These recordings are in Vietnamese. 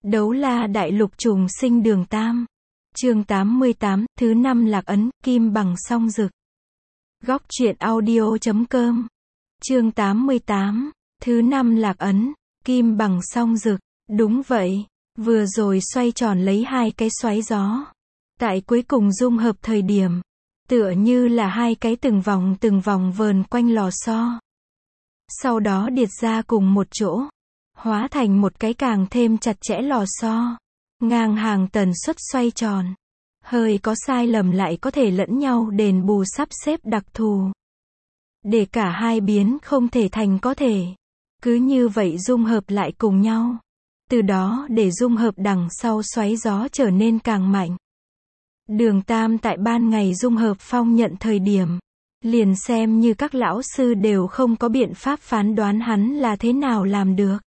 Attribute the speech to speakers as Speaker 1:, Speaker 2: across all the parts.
Speaker 1: Đấu la đại lục trùng sinh đường Tam. Chương 88, thứ 5 lạc ấn, kim bằng song rực. Góc truyện audio.com. Chương 88, thứ 5 lạc ấn, kim bằng song rực. Đúng vậy, vừa rồi xoay tròn lấy hai cái xoáy gió. Tại cuối cùng dung hợp thời điểm, tựa như là hai cái từng vòng vờn quanh lò xo. Sau đó điệt ra cùng một chỗ, hóa thành một cái càng thêm chặt chẽ lò xo, ngang hàng tần suất xoay tròn. Hơi có sai lầm lại có thể lẫn nhau đền bù sắp xếp đặc thù. Để cả hai biến không thể thành có thể. Cứ như vậy dung hợp lại cùng nhau. Từ đó để dung hợp đằng sau xoáy gió trở nên càng mạnh. Đường Tam tại ban ngày dung hợp phong nhận thời điểm, liền xem như các lão sư đều không có biện pháp phán đoán hắn là thế nào làm được.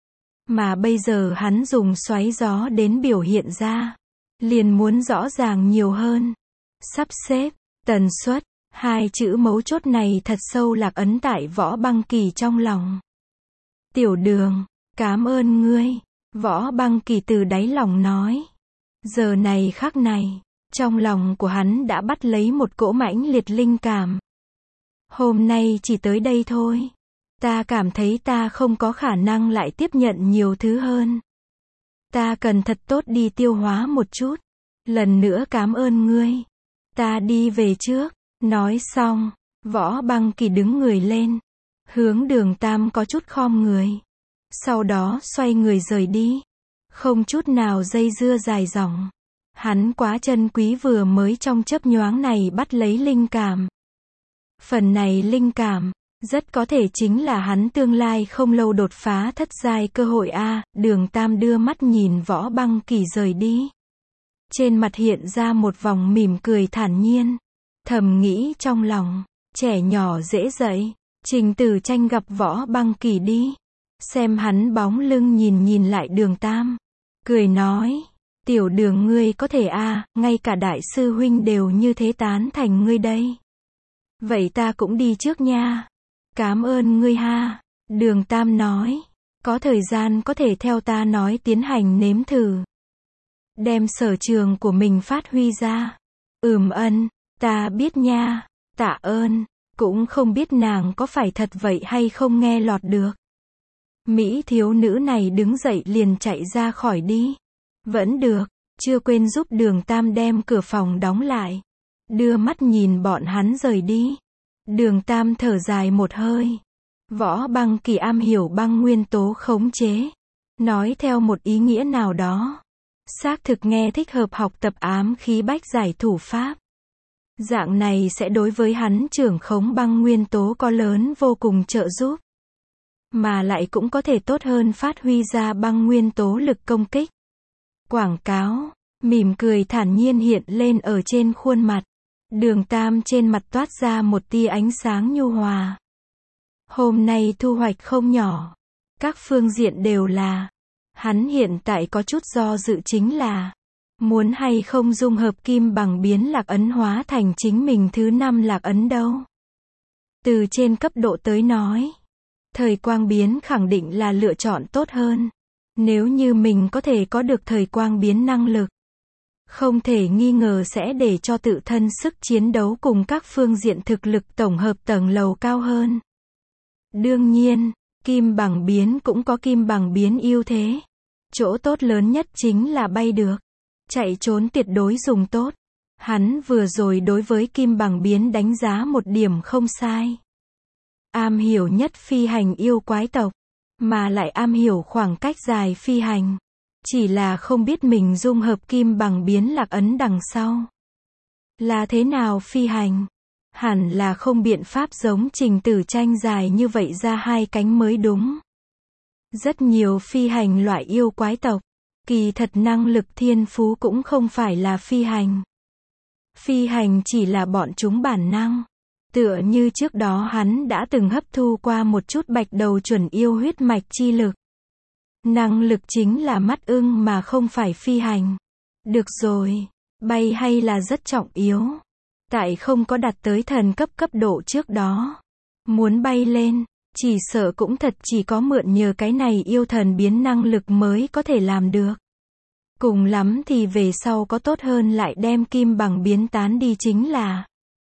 Speaker 1: Mà bây giờ hắn dùng xoáy gió đến biểu hiện ra, liền muốn rõ ràng nhiều hơn. Sắp xếp, tần suất, hai chữ mấu chốt này thật sâu lạc ấn tại Võ Băng Kỳ trong lòng. Tiểu Đường, cảm ơn ngươi, Võ Băng Kỳ từ đáy lòng nói. Giờ này khắc này, trong lòng của hắn đã bắt lấy một cỗ mãnh liệt linh cảm. Hôm nay chỉ tới đây thôi. Ta cảm thấy ta không có khả năng lại tiếp nhận nhiều thứ hơn. Ta cần thật tốt đi tiêu hóa một chút. Lần nữa cảm ơn ngươi. Ta đi về trước. Nói xong, Võ Băng Kỳ đứng người lên. Hướng Đường Tam có chút khom người. Sau đó xoay người rời đi. Không chút nào dây dưa dài dòng. Hắn quá trân quý vừa mới trong chớp nhoáng này bắt lấy linh cảm. Phần này linh cảm, rất có thể chính là hắn tương lai không lâu đột phá thất giai cơ hội a. Đường Tam đưa mắt nhìn Võ Băng Kỳ rời đi. Trên mặt hiện ra một vòng mỉm cười thản nhiên. Thầm nghĩ trong lòng, trẻ nhỏ dễ dạy. Trình Tử Tranh gặp Võ Băng Kỳ đi. Xem hắn bóng lưng nhìn lại Đường Tam. Cười nói, Tiểu Đường ngươi có thể a, ngay cả đại sư huynh đều như thế tán thành ngươi đây. Vậy ta cũng đi trước nha. Cảm ơn ngươi ha. Đường Tam nói, có thời gian có thể theo ta nói tiến hành nếm thử. Đem sở trường của mình phát huy ra. Ân, ta biết nha. Tạ ơn. Cũng không biết nàng có phải thật vậy hay không nghe lọt được. Mỹ thiếu nữ này đứng dậy liền chạy ra khỏi đi. Vẫn được, chưa quên giúp Đường Tam đem cửa phòng đóng lại. Đưa mắt nhìn bọn hắn rời đi. Đường Tam thở dài một hơi. Võ Băng Kỳ am hiểu băng nguyên tố khống chế. Nói theo một ý nghĩa nào đó. Xác thực nghe thích hợp học tập ám khí bách giải thủ pháp. Dạng này sẽ đối với hắn trưởng khống băng nguyên tố có lớn vô cùng trợ giúp. Mà lại cũng có thể tốt hơn phát huy ra băng nguyên tố lực công kích. Quảng cáo, mỉm cười thản nhiên hiện lên ở trên khuôn mặt. Đường Tam trên mặt toát ra một tia ánh sáng nhu hòa. Hôm nay thu hoạch không nhỏ. Các phương diện đều là. Hắn hiện tại có chút do dự chính là. Muốn hay không dung hợp kim bằng biến lạc ấn hóa thành chính mình thứ 5 lạc ấn đâu. Từ trên cấp độ tới nói. Thời quang biến khẳng định là lựa chọn tốt hơn. Nếu như mình có thể có được thời quang biến năng lực. Không thể nghi ngờ sẽ để cho tự thân sức chiến đấu cùng các phương diện thực lực tổng hợp tầng lầu cao hơn. Đương nhiên, kim bằng biến cũng có kim bằng biến ưu thế. Chỗ tốt lớn nhất chính là bay được. Chạy trốn tuyệt đối dùng tốt. Hắn vừa rồi đối với kim bằng biến đánh giá một điểm không sai. Am hiểu nhất phi hành yêu quái tộc. Mà lại am hiểu khoảng cách dài phi hành. Chỉ là không biết mình dung hợp kim bằng biến lạc ấn đằng sau. Là thế nào phi hành? Hẳn là không biện pháp giống Trình Tử Tranh dài như vậy ra hai cánh mới đúng. Rất nhiều phi hành loại yêu quái tộc. Kỳ thật năng lực thiên phú cũng không phải là phi hành. Phi hành chỉ là bọn chúng bản năng. Tựa như trước đó hắn đã từng hấp thu qua một chút bạch đầu chuẩn yêu huyết mạch chi lực. Năng lực chính là mắt ưng mà không phải phi hành. Được rồi, bay hay là rất trọng yếu. Tại không có đạt tới thần cấp độ trước đó. Muốn bay lên, chỉ sợ cũng thật chỉ có mượn nhờ cái này yêu thần biến năng lực mới có thể làm được. Cùng lắm thì về sau có tốt hơn lại đem kim bằng biến tán đi chính là.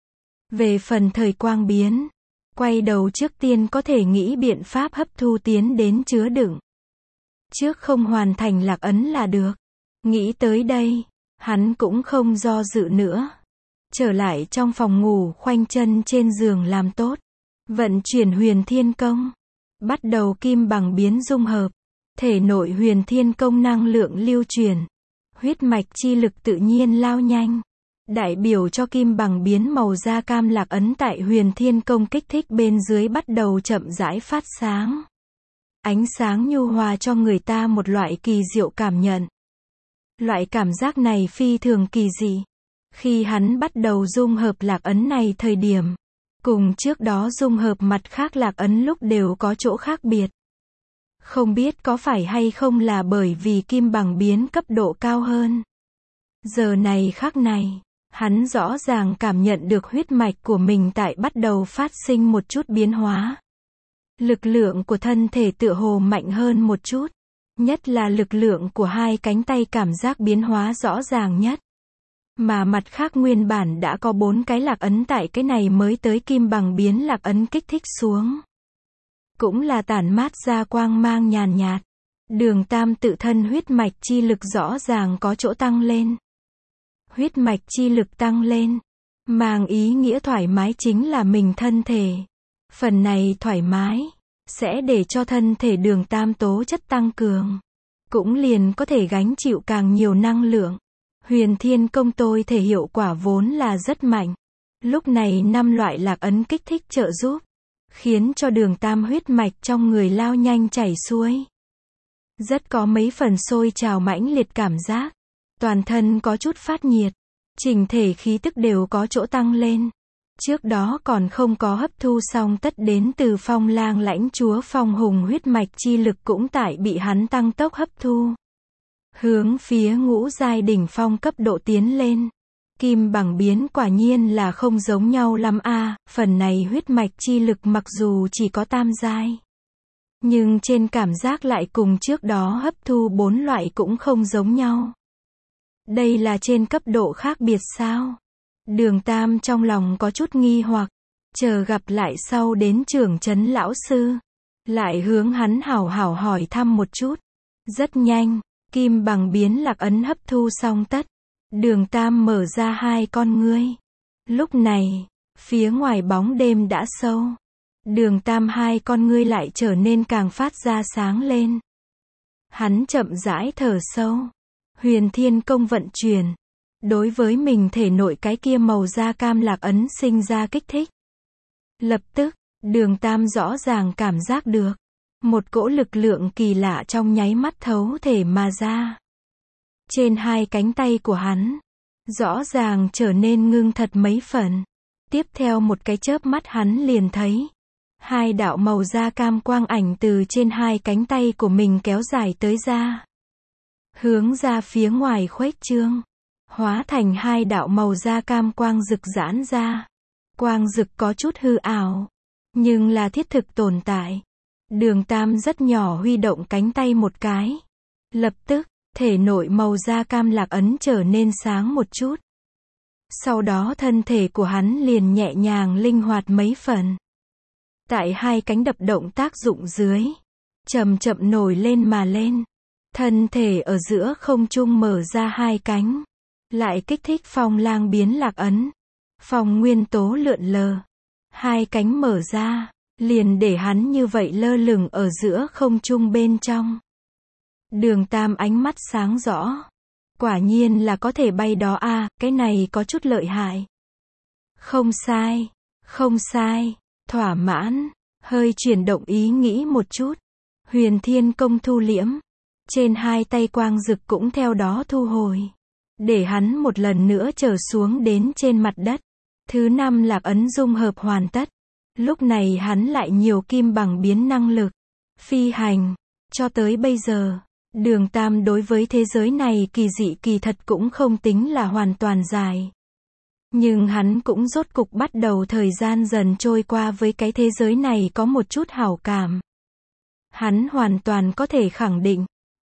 Speaker 1: Về phần thời quang biến, quay đầu trước tiên có thể nghĩ biện pháp hấp thu tiến đến chứa đựng. Trước không hoàn thành lạc ấn là được. Nghĩ tới đây, hắn cũng không do dự nữa. Trở lại trong phòng ngủ khoanh chân trên giường làm tốt. Vận chuyển huyền thiên công. Bắt đầu kim bằng biến dung hợp. Thể nội huyền thiên công năng lượng lưu truyền. Huyết mạch chi lực tự nhiên lao nhanh. Đại biểu cho kim bằng biến màu da cam lạc ấn tại huyền thiên công kích thích bên dưới bắt đầu chậm rãi phát sáng. Ánh sáng nhu hòa cho người ta một loại kỳ diệu cảm nhận. Loại cảm giác này phi thường kỳ dị. Khi hắn bắt đầu dung hợp lạc ấn này thời điểm, cùng trước đó dung hợp mặt khác lạc ấn lúc đều có chỗ khác biệt. Không biết có phải hay không là bởi vì kim bằng biến cấp độ cao hơn. Giờ này khắc này, hắn rõ ràng cảm nhận được huyết mạch của mình tại bắt đầu phát sinh một chút biến hóa. Lực lượng của thân thể tựa hồ mạnh hơn một chút. Nhất là lực lượng của hai cánh tay cảm giác biến hóa rõ ràng nhất. Mà mặt khác nguyên bản đã có 4 cái lạc ấn tại cái này mới tới kim bằng biến lạc ấn kích thích xuống. Cũng là tản mát ra quang mang nhàn nhạt. Đường Tam tự thân huyết mạch chi lực rõ ràng có chỗ tăng lên. Huyết mạch chi lực tăng lên, mang ý nghĩa thoải mái chính là mình thân thể. Phần này thoải mái, sẽ để cho thân thể Đường Tam tố chất tăng cường. Cũng liền có thể gánh chịu càng nhiều năng lượng. Huyền thiên công tôi thể hiệu quả vốn là rất mạnh. Lúc này 5 loại lạc ấn kích thích trợ giúp. Khiến cho Đường Tam huyết mạch trong người lao nhanh chảy xuôi. Rất có mấy phần sôi trào mãnh liệt cảm giác. Toàn thân có chút phát nhiệt. Chỉnh thể khí tức đều có chỗ tăng lên. Trước đó còn không có hấp thu xong tất đến từ Phong Lang lãnh chúa Phong Hùng huyết mạch chi lực cũng tại bị hắn tăng tốc hấp thu. Hướng phía ngũ giai đỉnh phong cấp độ tiến lên. Kim bằng biến quả nhiên là không giống nhau lắm a. Phần này huyết mạch chi lực mặc dù chỉ có tam giai, nhưng trên cảm giác lại cùng trước đó hấp thu 4 loại cũng không giống nhau. Đây là trên cấp độ khác biệt sao? Đường Tam trong lòng có chút nghi hoặc, chờ gặp lại sau đến trưởng trấn lão sư, lại hướng hắn hảo hảo hỏi thăm một chút. Rất nhanh, kim bằng biến lạc ấn hấp thu xong tất. Đường Tam mở ra hai con ngươi. Lúc này, phía ngoài bóng đêm đã sâu. Đường Tam hai con ngươi lại trở nên càng phát ra sáng lên. Hắn chậm rãi thở sâu. Huyền thiên công vận chuyển. Đối với mình thể nội cái kia màu da cam lạc ấn sinh ra kích thích. Lập tức, Đường Tam rõ ràng cảm giác được. Một cỗ lực lượng kỳ lạ trong nháy mắt thấu thể mà ra. Trên hai cánh tay của hắn, rõ ràng trở nên ngưng thật mấy phần. Tiếp theo một cái chớp mắt hắn liền thấy. Hai đạo màu da cam quang ảnh từ trên hai cánh tay của mình kéo dài tới ra. Hướng ra phía ngoài khuếch trương. Hóa thành hai đạo màu da cam quang rực giãn ra. Quang rực có chút hư ảo, nhưng là thiết thực tồn tại. Đường Tam rất nhỏ huy động cánh tay một cái. Lập tức, thể nội màu da cam lạc ấn trở nên sáng một chút. Sau đó thân thể của hắn liền nhẹ nhàng linh hoạt mấy phần. Tại hai cánh đập động tác dụng dưới, chậm chậm nổi lên mà lên. Thân thể ở giữa không trung mở ra hai cánh. Lại kích thích Phong Lang biến lạc ấn. Phong nguyên tố lượn lờ. Hai cánh mở ra, liền để hắn như vậy lơ lửng ở giữa không trung bên trong. Đường Tam ánh mắt sáng rõ. Quả nhiên là có thể bay đó a, cái này có chút lợi hại. Không sai, không sai, thỏa mãn, hơi chuyển động ý nghĩ một chút. Huyền thiên công thu liễm. Trên hai tay quang rực cũng theo đó thu hồi. Để hắn một lần nữa trở xuống đến trên mặt đất. Thứ 5 lạc ấn dung hợp hoàn tất. Lúc này hắn lại nhiều kim bằng biến năng lực. Phi hành. Cho tới bây giờ, Đường Tam đối với thế giới này kỳ dị kỳ thật cũng không tính là hoàn toàn dài. Nhưng hắn cũng rốt cục bắt đầu thời gian dần trôi qua với cái thế giới này có một chút hảo cảm. Hắn hoàn toàn có thể khẳng định,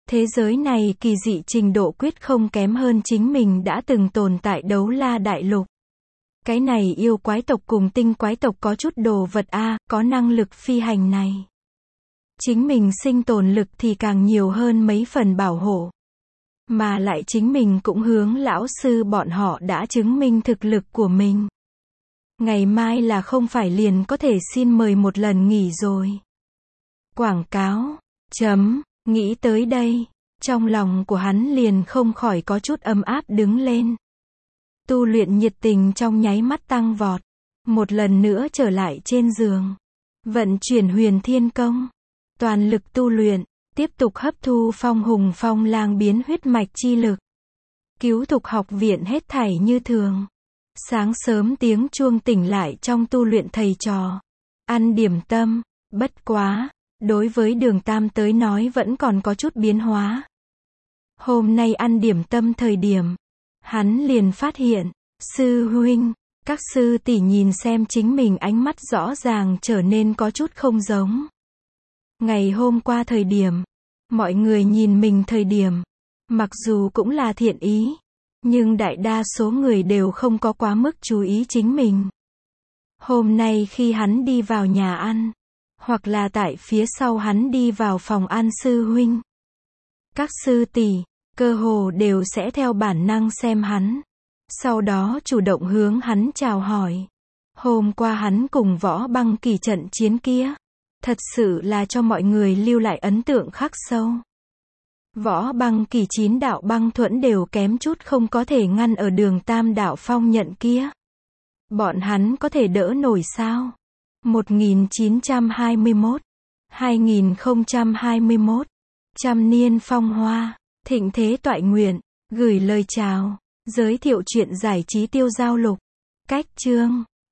Speaker 1: Thế giới này kỳ dị trình độ quyết không kém hơn chính mình đã từng tồn tại Đấu La Đại Lục. Cái này yêu quái tộc cùng tinh quái tộc có chút đồ vật a, có năng lực phi hành này. Chính mình sinh tồn lực thì càng nhiều hơn mấy phần bảo hộ. Mà lại chính mình cũng hướng lão sư bọn họ đã chứng minh thực lực của mình. Ngày mai là không phải liền có thể xin mời một lần nghỉ rồi. Quảng cáo. Nghĩ tới đây, trong lòng của hắn liền không khỏi có chút ấm áp đứng lên. Tu luyện nhiệt tình trong nháy mắt tăng vọt. Một lần nữa trở lại trên giường. Vận chuyển huyền thiên công. Toàn lực tu luyện, tiếp tục hấp thu phong hùng phong lang biến huyết mạch chi lực. Cứu thục học viện hết thảy như thường. Sáng sớm tiếng chuông tỉnh lại trong tu luyện thầy trò. Ăn điểm tâm, bất quá, đối với Đường Tam tới nói vẫn còn có chút biến hóa. Hôm nay ăn điểm tâm thời điểm, hắn liền phát hiện, sư huynh, các sư tỷ nhìn xem chính mình ánh mắt rõ ràng trở nên có chút không giống. Ngày hôm qua thời điểm, mọi người nhìn mình thời điểm, mặc dù cũng là thiện ý, nhưng đại đa số người đều không có quá mức chú ý chính mình. Hôm nay khi hắn đi vào nhà ăn, hoặc là tại phía sau hắn đi vào phòng ăn sư huynh, các sư tỷ, cơ hồ đều sẽ theo bản năng xem hắn, sau đó chủ động hướng hắn chào hỏi. Hôm qua hắn cùng Võ Băng Kỳ trận chiến kia, thật sự là cho mọi người lưu lại ấn tượng khắc sâu. Võ Băng Kỳ 9 đạo băng thuẫn đều kém chút không có thể ngăn ở Đường Tam đạo phong nhận kia. Bọn hắn có thể đỡ nổi sao? 1921, 2021, trăm niên phong hoa, thịnh thế toại nguyện, gửi lời chào, giới thiệu truyện giải trí Tiêu Giao Lục. Cách chương